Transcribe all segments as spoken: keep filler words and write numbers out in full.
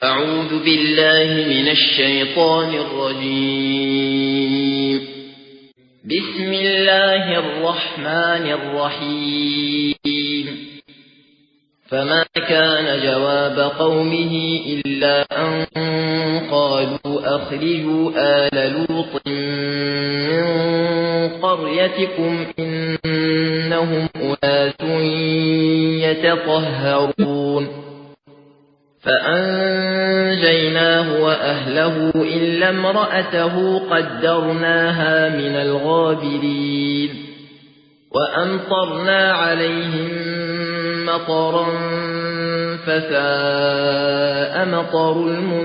أعوذ بالله من الشيطان الرجيم. بسم الله الرحمن الرحيم. فما كان جواب قومه إلا أن قالوا أخرجوا آل لوط من قريتكم إنهم أناس يتطهرون. فأنجيناه وأهله إلا امرأته قدرناها من الغابرين. وأمطرنا عليهم مطرا فساء مطر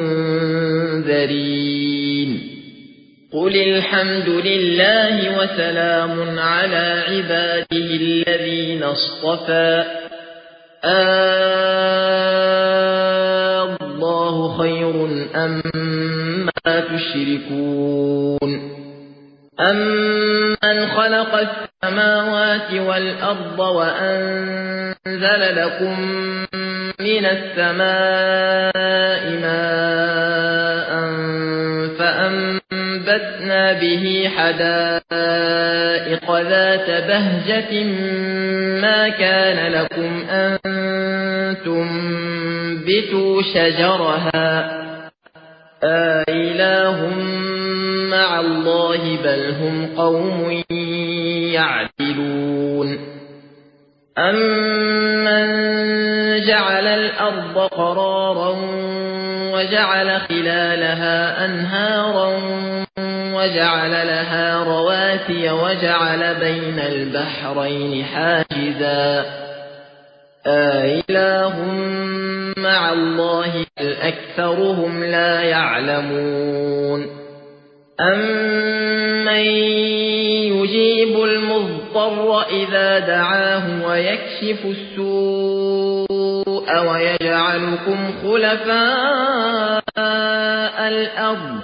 المنذرين. قل الحمد لله وسلام على عباده الذين اصطفى. الله خير أما تشركون. أمن خلق السماوات والأرض وأنزل لكم من السماء ماء فأنبتنا به حدائق ذات بهجة ما كان لكم أن تنبتوا شجرها أإله مع الله بل هم قوم يعدلون. أمن جعل الأرض قرارا وجعل خلالها أنهارا وجعل لها رواسي وجعل بين البحرين حاجزا أإله مع الله بل أكثرهم لا يعلمون. أمن يجيب المضطر إذا دعاه ويكشف السوء ويجعلكم خلفاء الأرض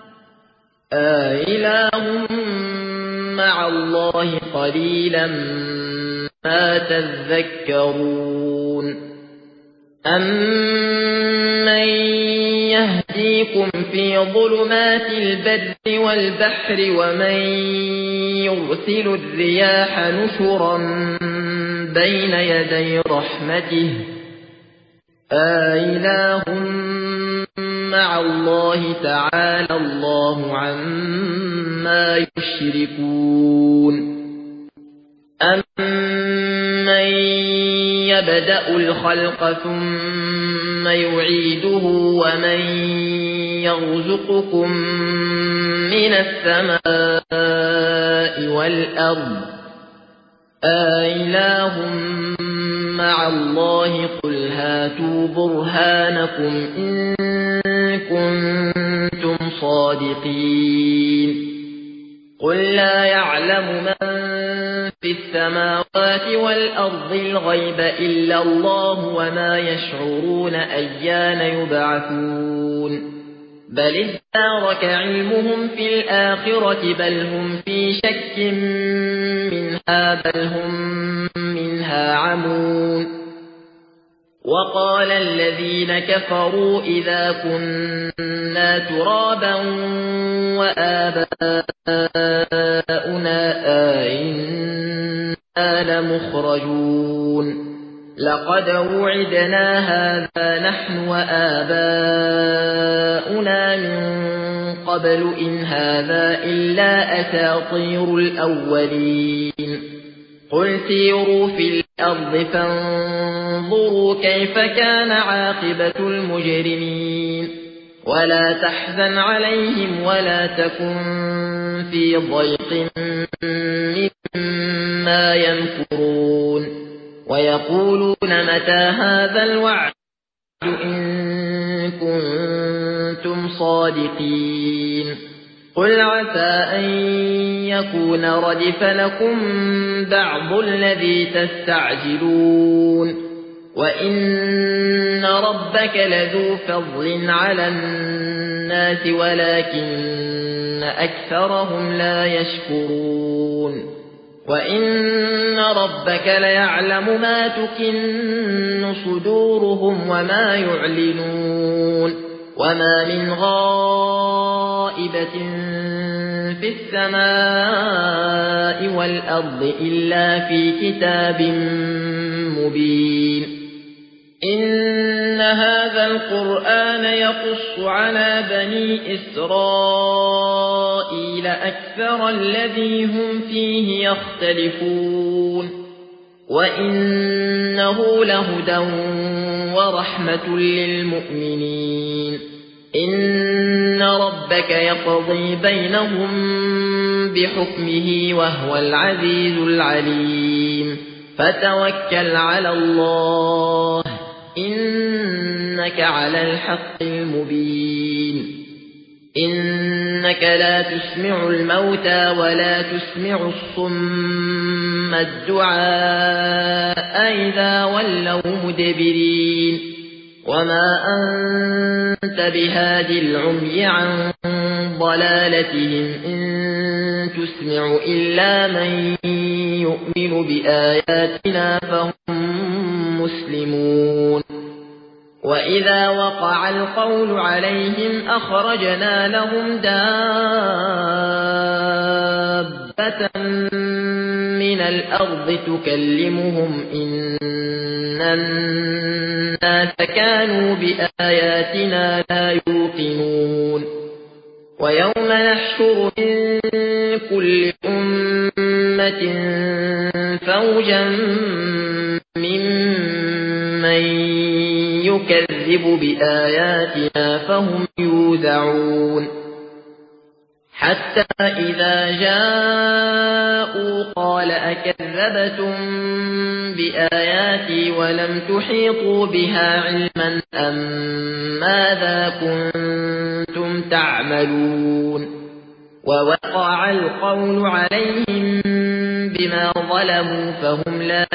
أإله مع الله قليلا ما تذكرون. أمن يهديكم في ظلمات البر والبحر ومن يرسل الرياح نشرا بين يدي رحمته أإله مع الله تعالى الله عما يشركون. أمن يبدأ الخلق ثم يعيده ومن يرزقكم من السماء والأرض أإله مع الله قل هاتوا برهانكم إن كنتم صادقين. قل لا يعلم من في السماوات والأرض الغيب إلا الله وما يشعرون أيان يبعثون. بل ادارك علمهم في الآخرة بل هم في شك منها بل هم منها عمون. وقال الذين كفروا إذا كنا ترابا وآباؤنا أئنا لمخرجون. لقد وعدنا هذا نحن وآباؤنا من قبل إن هذا إلا أساطير الأولين. قل سيروا في الأرض فانظروا كيف كان عاقبة المجرمين. ولا تحزن عليهم ولا تكن في ضيق مما يمكرون. ويقولون متى هذا الوعد إن كنتم صادقين. قل عسى أن يكون ردف لكم بعض الذي تستعجلون. وإن ربك لذو فضل على الناس ولكن أكثرهم لا يشكرون. وإن ربك ليعلم ما تكن صدورهم وما يعلنون وما من غائبة في السماء والأرض إلا في كتاب مبين إن هذا القرآن يقص على بني إسرائيل أكثر الذي هم فيه يختلفون وإنه لهدى ورحمة للمؤمنين إن ربك يقضي بينهم بحكمه وهو العزيز العليم فتوكل على الله إنك على الحق المبين إنك لا تسمع الموتى ولا تسمع الصم الدعاء إذا ولوا مدبرين وما أنت بهاد العمي عن ضلالتهم إن تسمع إلا من يؤمن بآياتنا فهم مسلمون وإذا وقع القول عليهم أخرجنا لهم دابة من الأرض تكلمهم إن الناس كانوا بآياتنا لا يوقنون ويوم نحشر من كل أمة فوجا ممن يكذب بآياتنا فهم يوزعون حتى إذا جاءوا قال أكذبتم بآياتي ولم تحيطوا بها علما أم ماذا كنتم تعملون ووقع القول عليهم بما ظلموا فهم لا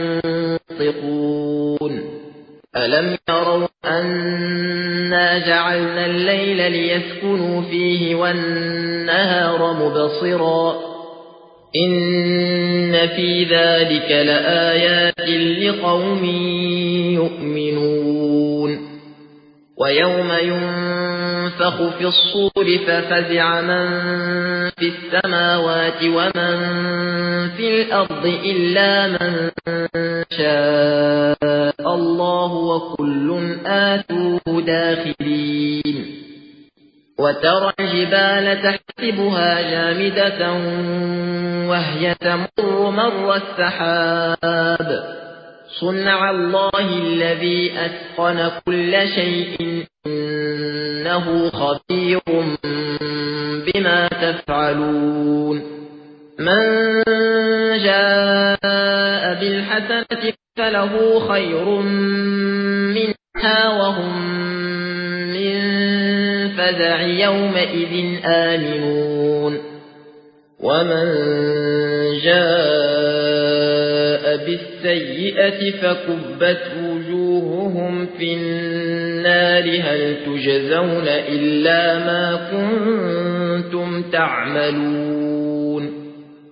ينطقون ألم يروا أنا جعلنا الليل ليسكنوا فيه والنهار مبصرا إن في ذلك لآيات لقوم يؤمنون ويوم ينفخ في الصور ففزع من في السماوات ومن في الأرض إلا من شاء الله وكل آتوه داخلين وترى الجبال تحسبها جامدة وهي تمر مر السحاب صنع الله الذي أتقن كل شيء إنه خبير بما تفعلون من جاء بالحسنة فله خير منها وهم من فزع يومئذ آمنون ومن جاء بالسيئة فكبت وجوههم في النار هل تجزون إلا ما كنتم تعملون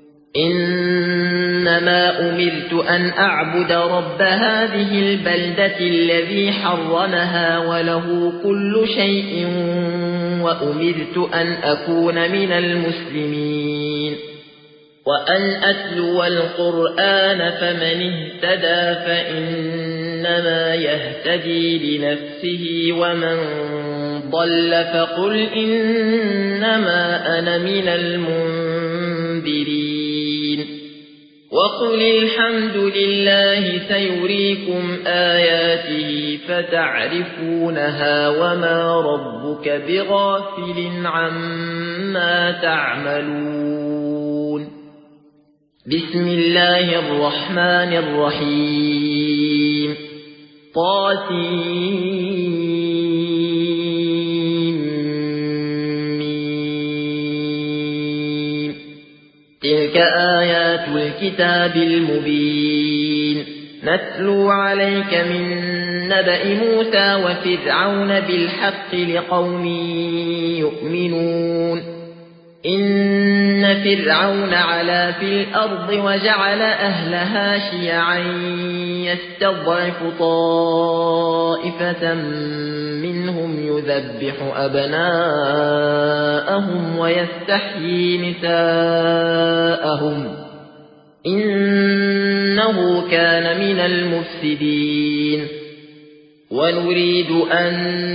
إنما أمرت أن أعبد رب هذه البلدة الذي حرمها وله كل شيء وأمرت أن أكون من المسلمين وأن أتلو القرآن فمن اهتدى فإنما يهتدي لنفسه ومن ضل فقل إنما أنا من المنذرين وقل الحمد لله سيريكم آياته فتعرفونها وما ربك بغافل عما تعملون بسم الله الرحمن الرحيم طاسيم تلك آيات الكتاب المبين نتلو عليك من نبأ موسى وفرعون بالحق لقوم يؤمنون إن فرعون علا في الأرض وجعل أهلها شيعا يستضعف طائفة منهم يذبح أبناءهم ويستحيي نساءهم إنه كان من المفسدين ونريد أن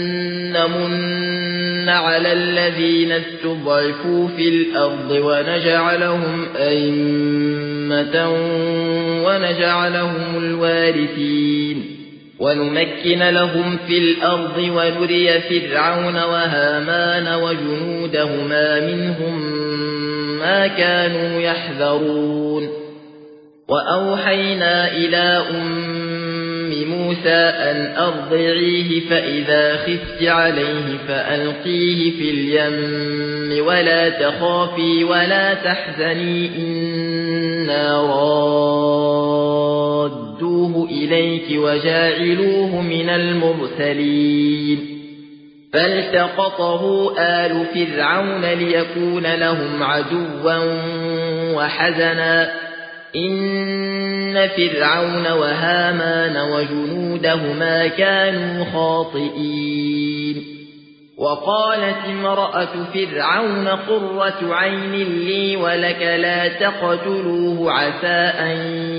نمن على الذين استضعفوا في الأرض ونجعلهم أئمة ونجعلهم الوارثين ونمكن لهم في الأرض ونري فرعون وهامان وجنودهما منهم ما كانوا يحذرون وأوحينا إلى أم موسى أن أرضعيه فإذا خفت عليه فألقيه في اليم ولا تخافي ولا تحزني إنا رادوه إليك وجاعلوه من المرسلين فالتقطه آل فرعون ليكون لهم عدوا وحزنا إن فرعون وهامان وجنودهما كانوا خاطئين وقالت امرأة فرعون قرة عين لي ولك لا تقتلوه عسى أن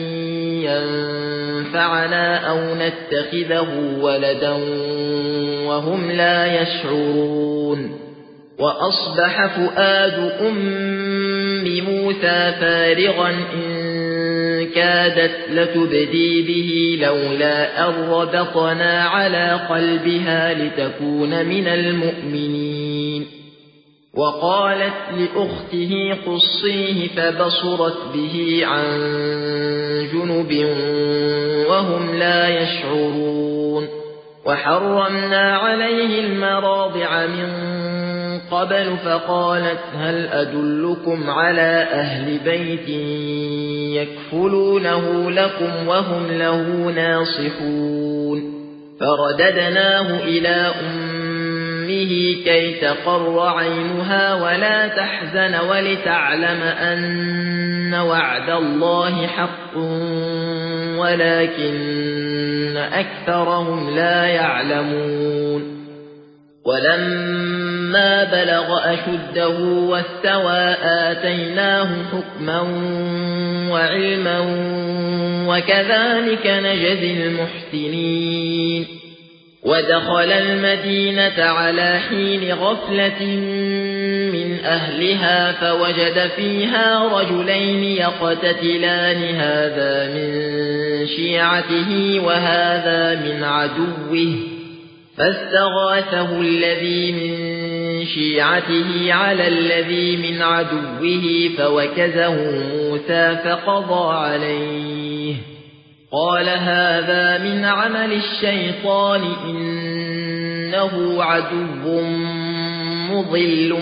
ينفعنا أو نتخذه ولدا وهم لا يشعرون وأصبح فؤاد أم موسى فارغا إن كادت لتبدي به لولا أن ربطنا على قلبها لتكون من المؤمنين وقالت لأخته قصيه فبصرت به عن جنب وهم لا يشعرون وحرمنا عليه المراضع من قبل فقالت هل أدلكم على أهل بيت يكفلونه لكم وهم له ناصحون فرددناه إلى أمه كي تقر عينها ولا تحزن ولتعلم أن وعد الله حق ولكن أكثرهم لا يعلمون ولما بلغ أشده واستوى آتيناه حكما وعلما وكذلك نجزي المحسنين ودخل المدينة على حين غفلة من أهلها فوجد فيها رجلين يقتتلان هذا من شيعته وهذا من عدوه فاستغاثه الذي من شيعته على الذي من عدوه فوكزه موسى فقضى عليه قال هذا من عمل الشيطان إنه عدو مضل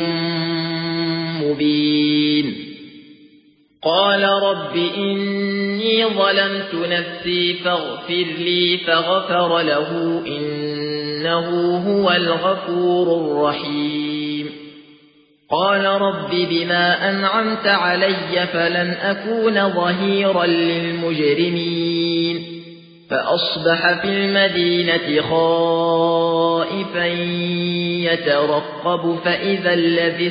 مبين قال رب إني ظلمت نفسي فاغفر لي فغفر له إنه هو الغفور الرحيم قال رب بما أنعمت علي فلن أكون ظهيرا للمجرمين فأصبح في المدينة خائفا يترقب فإذا الذي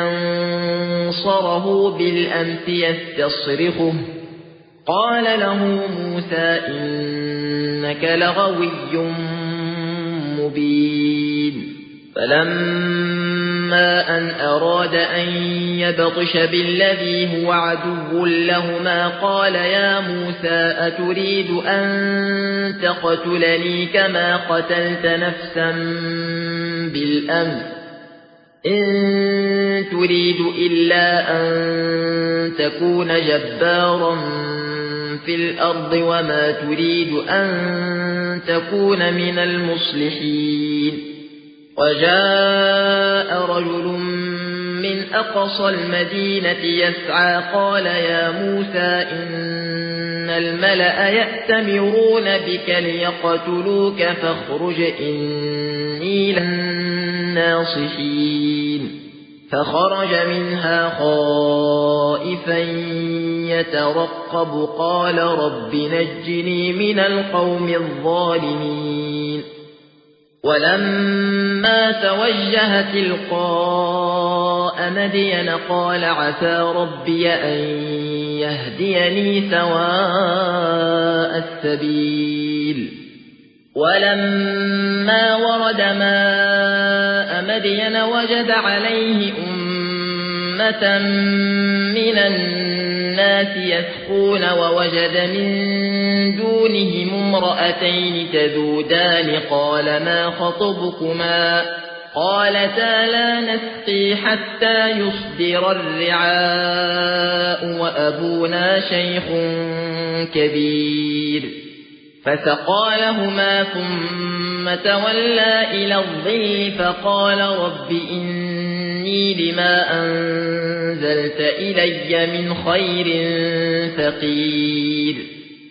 استنصره بالأمس يستصرخه قال له موسى إنك لغوي مبين فلما أن أراد أن يبطش بالذي هو عدو لهما قال يا موسى أتريد أن تقتلني كما قتلت نفسا بالأمس إن تريد إلا أن تكون جبارا في الأرض وما تريد أن تكون من المصلحين وجاء رجل من أقصى المدينة يسعى قال يا موسى إن الملأ يأتمرون بك ليقتلوك فاخرج إني للناصحين فخرج منها خائفا يترقب قال رب نجني من القوم الظالمين ولما توجه تلقاء مدين قال عسى ربي أن يهديني سواء السبيل ولما ورد ماء مدين وجد عليه أمة من الناس يسقون ووجد من دونهم امرأتين تذودان قال ما خطبكما قالتا لا نسقي حتى يصدر الرعاء وأبونا شيخ كبير فسقى لهما ثم تولى إلى الظل فقال رب إني لما أنزلت إلي من خير فقير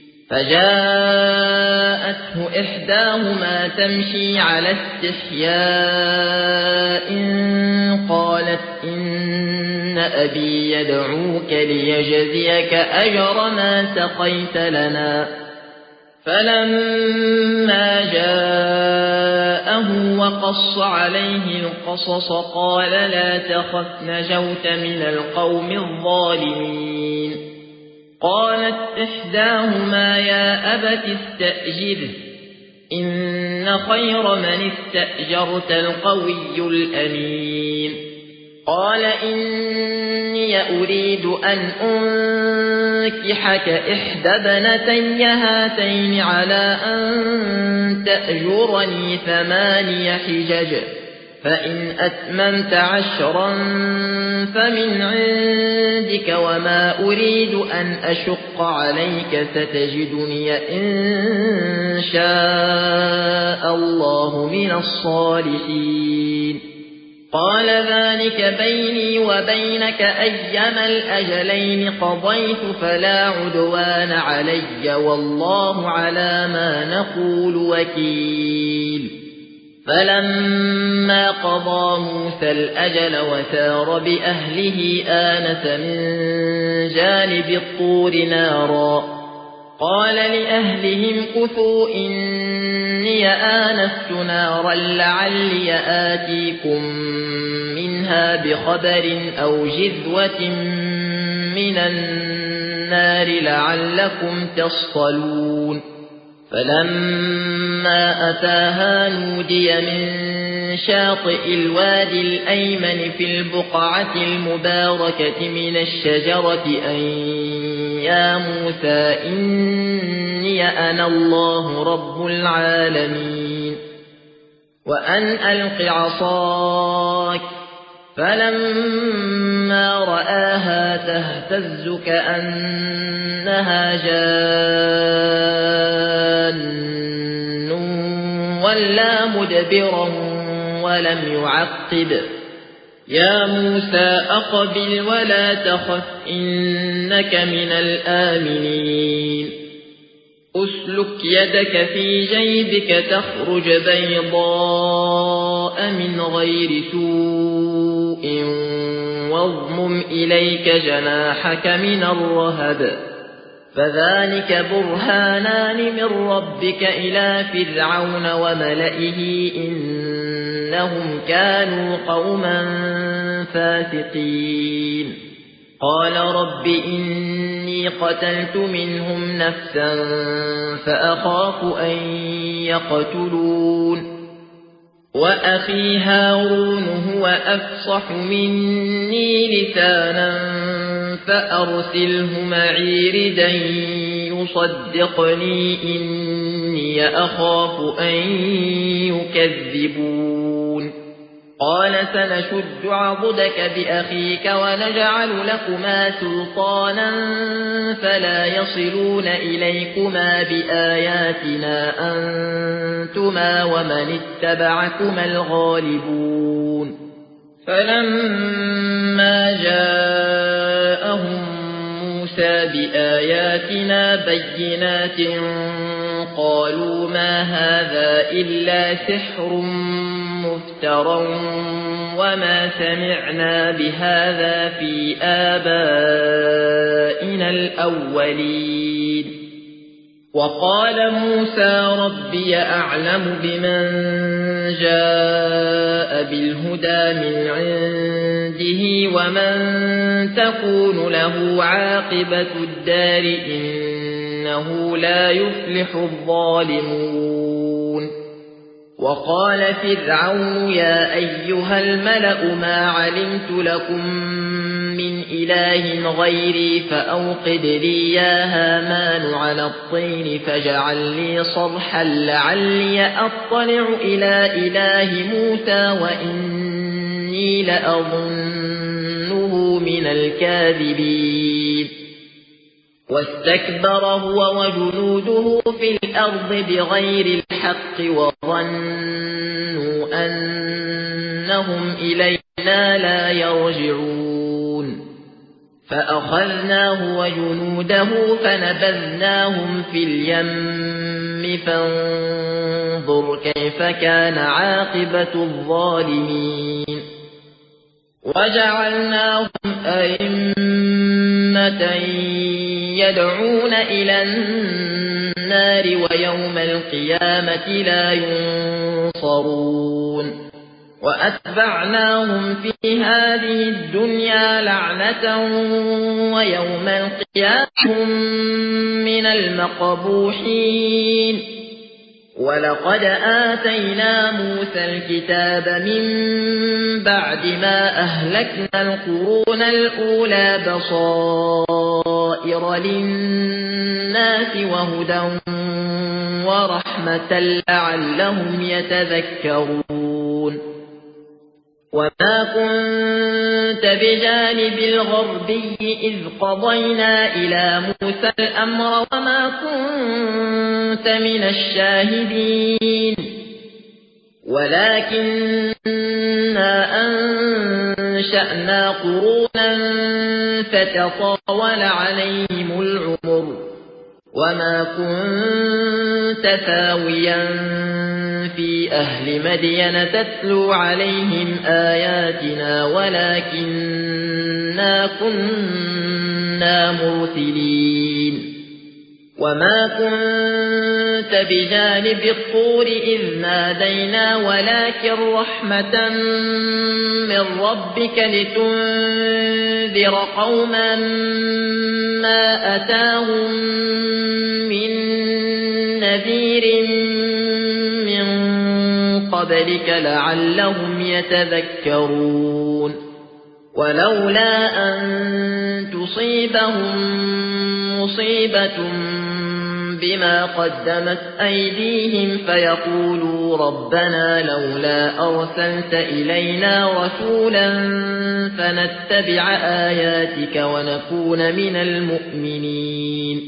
فجاءته إحداهما تمشي على استحياء قالت إن أبي يدعوك ليجزيك أجر ما سقيت لنا فلما جاءه وقص عليه القصص قال لا تخف نجوت من القوم الظالمين قالت إحداهما يا أبت استأجره إن خير من استأجرت القوي الأمين قال إني أريد أن أنكحك إحدى بنتي هاتين على أن تأجرني ثماني حجج فإن أتممت عشرا فمن عندك وما أريد أن أشق عليك ستجدني إن شاء الله من الصالحين قال ذلك بيني وبينك أيما الأجلين قضيت فلا عدوان علي والله على ما نقول وكيل فلما قضى موسى الأجل وسار بأهله آنس من جانب الطور نارا قال لأهلهم كثوا إني آنست نارا لعلي آتيكم منها بخبر أو جذوة من النار لعلكم تصطلون فلما أتاها نودي من شاطئ الوادي الأيمن في البقعة المباركة من الشجرة أن يا موسى إني أنا الله رب العالمين وأن ألق عصاك فلما رآها تهتز كأنها جان ولا مدبرا ولم يعقب يا موسى أقبل ولا تخف إنك من الآمنين أسلك يدك في جيبك تخرج بيضاء من غير سوء واضمم إليك جناحك من الرهب فذلك برهانان من ربك إلى فرعون وملئه إنهم كانوا قوما فاسقين قال رب إني قتلت منهم نفسا فأخاف أن يقتلون وأخي هارون هو أفصح مني لسانا فأرسله معي ردا يصدقني إني أخاف أن يكذبون قال سنشد عضدك بأخيك ونجعل لكما سلطانا فلا يصلون إليكما بآياتنا أنتما ومن اتبعكما الغالبون فلما جاءهم موسى بآياتنا بينات قالوا ما هذا إلا سحر مفتر مفترى وما سمعنا بهذا في آبائنا الأولين وقال موسى ربي أعلم بمن جاء بالهدى من عنده ومن تكون له عاقبة الدار إنه لا يفلح الظالمون وقال فرعون يا أيها الملأ ما علمت لكم من إله غيري فأوقد لي يا هامان على الطين فاجعل لي صرحا لعلي أطلع إلى إله موسى وإني لأظنه من الكاذبين واستكبر هو وجنوده في الأرض بغير الحق وظنوا أنهم إلينا لا يرجعون فأخذناه وجنوده فنبذناهم في اليم فانظر كيف كان عاقبة الظالمين وجعلناهم أئمة يدعون إلى النار ويوم القيامة لا ينصرون وأتبعناهم في هذه الدنيا لعنة ويوم القيامة هم من المقبوحين ولقد آتينا موسى الكتاب من بعد ما أهلكنا القرون الأولى بصائر للناس وهدى ورحمة لعلهم يتذكرون وما كنت بجانب الغربي إذ قضينا إلى موسى الأمر وما كنت من الشاهدين ولكننا أنشأنا قرونا فتطاول عليهم العمر وما كنت ثاويا في أهل مدين تتلو عليهم آياتنا ولكننا كنا مرسلين وما كنت بجانب الطور إذ نادينا ولكن رحمة من ربك لتنذر قوما ما أتاهم من نذير من قبلك لعلهم يتذكرون ولولا أن تصيبهم مصيبة بما قدمت أيديهم فيقولوا ربنا لولا أرسلت إلينا رسولا فنتبع آياتك ونكون من المؤمنين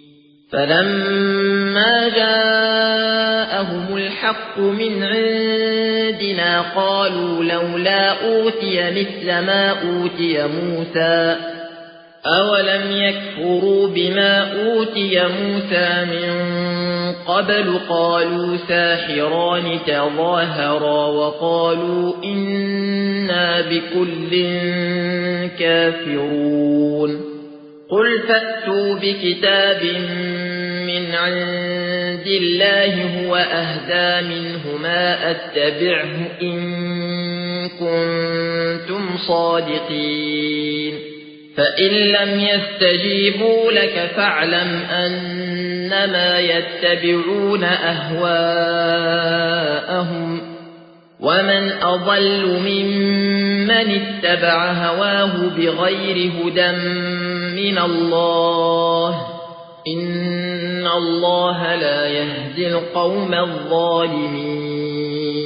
فلما جاءهم الحق من عندنا قالوا لولا أوتي مثل ما أوتي موسى أولم يكفروا بما أوتي موسى من قبل قالوا ساحران تظاهرا وقالوا إنا بكل كافرون قل فأتوا بكتاب من عند الله هو أهدى منهما أتبعه إن كنتم صادقين فإن لم يستجيبوا لك فاعلم أنما يتبعون أهواءهم ومن أضل ممن اتبع هواه بغير هدى من الله إن الله لا يهدي القوم الظالمين